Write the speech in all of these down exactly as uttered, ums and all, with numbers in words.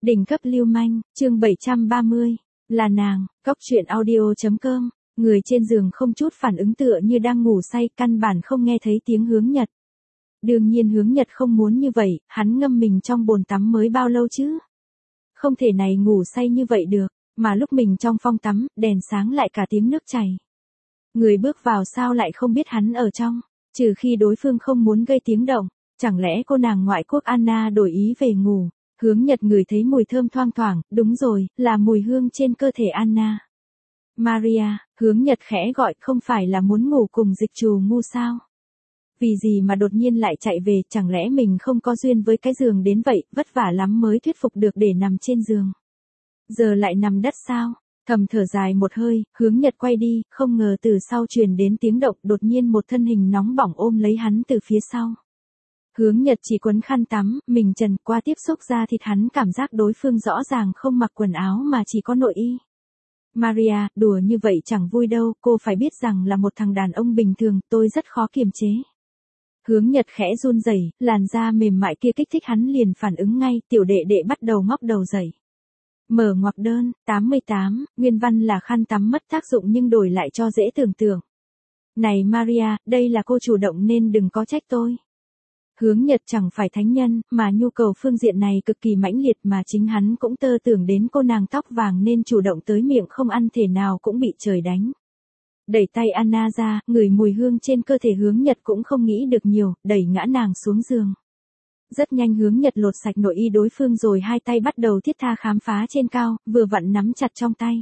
Đỉnh cấp lưu manh, chương bảy trăm ba mươi, là nàng, Cóc truyện audio chấm com, người trên giường không chút phản ứng tựa như đang ngủ say, căn bản không nghe thấy tiếng Hướng Nhật. Đương nhiên Hướng Nhật không muốn như vậy, hắn ngâm mình trong bồn tắm mới bao lâu chứ? Không thể này ngủ say như vậy được, mà lúc mình trong phòng tắm, đèn sáng lại cả tiếng nước chảy. Người bước vào sao lại không biết hắn ở trong, trừ khi đối phương không muốn gây tiếng động, chẳng lẽ cô nàng ngoại quốc Anna đổi ý về ngủ? Hướng Nhật ngửi thấy mùi thơm thoang thoảng, đúng rồi, là mùi hương trên cơ thể Anna. Maria, Hướng Nhật khẽ gọi, không phải là muốn ngủ cùng Dịch Trù Ngu sao? Vì gì mà đột nhiên lại chạy về, chẳng lẽ mình không có duyên với cái giường đến vậy, vất vả lắm mới thuyết phục được để nằm trên giường. Giờ lại nằm đất sao? Thầm thở dài một hơi, Hướng Nhật quay đi, không ngờ từ sau truyền đến tiếng động, đột nhiên một thân hình nóng bỏng ôm lấy hắn từ phía sau. Hướng Nhật chỉ quấn khăn tắm, mình trần, qua tiếp xúc da thịt hắn cảm giác đối phương rõ ràng không mặc quần áo mà chỉ có nội y. Maria, đùa như vậy chẳng vui đâu, cô phải biết rằng là một thằng đàn ông bình thường, tôi rất khó kiềm chế. Hướng Nhật khẽ run rẩy, làn da mềm mại kia kích thích hắn liền phản ứng ngay, tiểu đệ đệ bắt đầu ngóc đầu dậy. Mở ngoặc đơn, tám mươi tám, nguyên văn là khăn tắm mất tác dụng nhưng đổi lại cho dễ tưởng tượng. Này Maria, đây là cô chủ động nên đừng có trách tôi. Hướng Nhật chẳng phải thánh nhân, mà nhu cầu phương diện này cực kỳ mãnh liệt mà chính hắn cũng tơ tưởng đến cô nàng tóc vàng nên chủ động tới miệng không ăn thể nào cũng bị trời đánh. Đẩy tay Anna ra, ngửi mùi hương trên cơ thể Hướng Nhật cũng không nghĩ được nhiều, đẩy ngã nàng xuống giường. Rất nhanh Hướng Nhật lột sạch nội y đối phương rồi hai tay bắt đầu thiết tha khám phá trên cao, vừa vặn nắm chặt trong tay.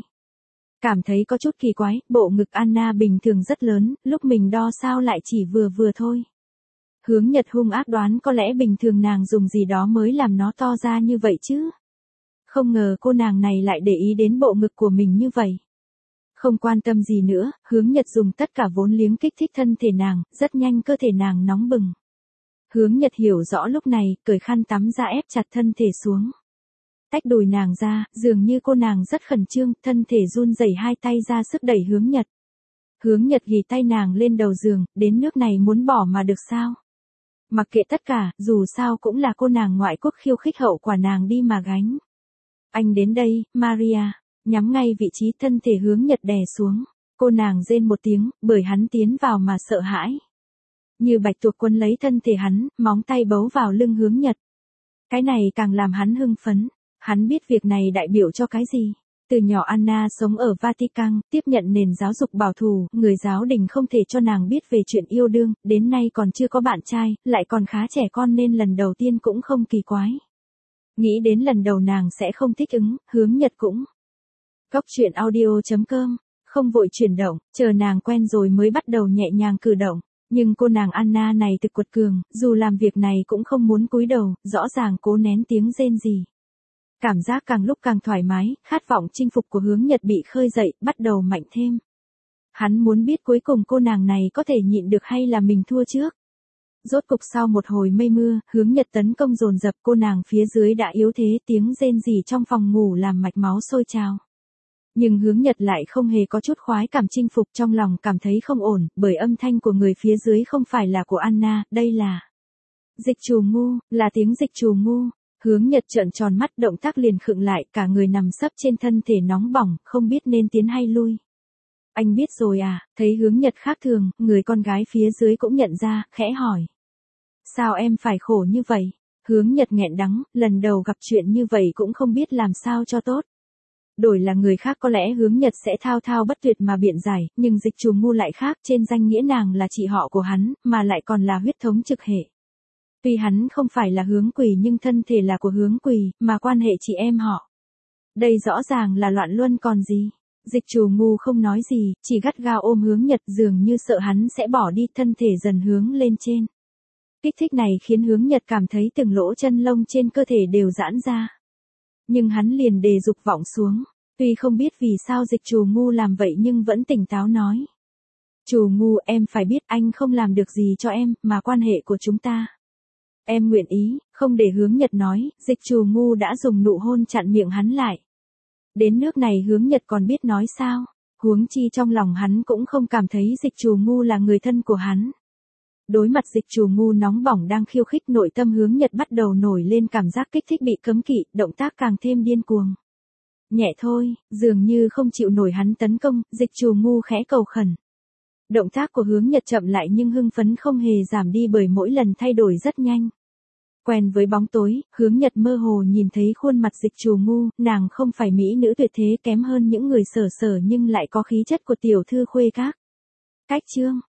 Cảm thấy có chút kỳ quái, bộ ngực Anna bình thường rất lớn, lúc mình đo sao lại chỉ vừa vừa thôi. Hướng Nhật hung ác đoán có lẽ bình thường nàng dùng gì đó mới làm nó to ra như vậy chứ. Không ngờ cô nàng này lại để ý đến bộ ngực của mình như vậy. Không quan tâm gì nữa, Hướng Nhật dùng tất cả vốn liếng kích thích thân thể nàng, rất nhanh cơ thể nàng nóng bừng. Hướng Nhật hiểu rõ lúc này, cởi khăn tắm ra ép chặt thân thể xuống. Tách đùi nàng ra, dường như cô nàng rất khẩn trương, thân thể run rẩy hai tay ra sức đẩy Hướng Nhật. Hướng Nhật ghì tay nàng lên đầu giường, đến nước này muốn bỏ mà được sao? Mặc kệ tất cả, dù sao cũng là cô nàng ngoại quốc khiêu khích hậu quả nàng đi mà gánh. Anh đến đây, Maria, nhắm ngay vị trí thân thể Hướng Nhật đè xuống. Cô nàng rên một tiếng, bởi hắn tiến vào mà sợ hãi. Như bạch tuộc quấn lấy thân thể hắn, móng tay bấu vào lưng Hướng Nhật. Cái này càng làm hắn hưng phấn. Hắn biết việc này đại biểu cho cái gì. Từ nhỏ Anna sống ở Vatican, tiếp nhận nền giáo dục bảo thủ, người giáo đình không thể cho nàng biết về chuyện yêu đương, đến nay còn chưa có bạn trai, lại còn khá trẻ con nên lần đầu tiên cũng không kỳ quái. Nghĩ đến lần đầu nàng sẽ không thích ứng, Hướng Nhật cũng. Cóc truyện audio chấm com, không vội chuyển động, chờ nàng quen rồi mới bắt đầu nhẹ nhàng cử động. Nhưng cô nàng Anna này thực quật cường, dù làm việc này cũng không muốn cúi đầu, rõ ràng cố nén tiếng rên rỉ. Cảm giác càng lúc càng thoải mái, khát vọng chinh phục của Hướng Nhật bị khơi dậy, bắt đầu mạnh thêm. Hắn muốn biết cuối cùng cô nàng này có thể nhịn được hay là mình thua trước. Rốt cục sau một hồi mây mưa, Hướng Nhật tấn công dồn dập, cô nàng phía dưới đã yếu thế, tiếng rên rỉ trong phòng ngủ làm mạch máu sôi trào. Nhưng Hướng Nhật lại không hề có chút khoái cảm chinh phục, trong lòng cảm thấy không ổn, bởi âm thanh của người phía dưới không phải là của Anna, đây là Dịch Trù Ngu, là tiếng Dịch Trù Ngu. Hướng Nhật trợn tròn mắt, động tác liền khựng lại, cả người nằm sấp trên thân thể nóng bỏng, không biết nên tiến hay lui. Anh biết rồi à? Thấy Hướng Nhật khác thường, người con gái phía dưới cũng nhận ra, khẽ hỏi. Sao em phải khổ như vậy? Hướng Nhật nghẹn đắng, lần đầu gặp chuyện như vậy cũng không biết làm sao cho tốt. Đổi là người khác có lẽ Hướng Nhật sẽ thao thao bất tuyệt mà biện giải, nhưng Dịch Trù Ngu lại khác, trên danh nghĩa nàng là chị họ của hắn, mà lại còn là huyết thống trực hệ. Tuy hắn không phải là Hướng Quỳ nhưng thân thể là của Hướng Quỳ, mà quan hệ chị em họ. Đây rõ ràng là loạn luân còn gì. Dịch Trù Ngu không nói gì, chỉ gắt gao ôm Hướng Nhật, dường như sợ hắn sẽ bỏ đi, thân thể dần hướng lên trên. Kích thích này khiến Hướng Nhật cảm thấy từng lỗ chân lông trên cơ thể đều giãn ra. Nhưng hắn liền đề dục vọng xuống. Tuy không biết vì sao Dịch Trù Ngu làm vậy nhưng vẫn tỉnh táo nói. Trù Ngu, em phải biết anh không làm được gì cho em, mà quan hệ của chúng ta. Em nguyện ý, không để Hướng Nhật nói, Dịch Trù Ngu đã dùng nụ hôn chặn miệng hắn lại. Đến nước này Hướng Nhật còn biết nói sao, huống chi trong lòng hắn cũng không cảm thấy Dịch Trù Ngu là người thân của hắn. Đối mặt Dịch Trù Ngu nóng bỏng đang khiêu khích, nội tâm Hướng Nhật bắt đầu nổi lên cảm giác kích thích bị cấm kỵ, động tác càng thêm điên cuồng. Nhẹ thôi, dường như không chịu nổi hắn tấn công, Dịch Trù Ngu khẽ cầu khẩn. Động tác của Hướng Nhật chậm lại nhưng hưng phấn không hề giảm đi bởi mỗi lần thay đổi rất nhanh. Quen với bóng tối, Hướng Nhật mơ hồ nhìn thấy khuôn mặt Dịch Trù Ngu, nàng không phải mỹ nữ tuyệt thế kém hơn những người sở sở nhưng lại có khí chất của tiểu thư khuê các. Cách chương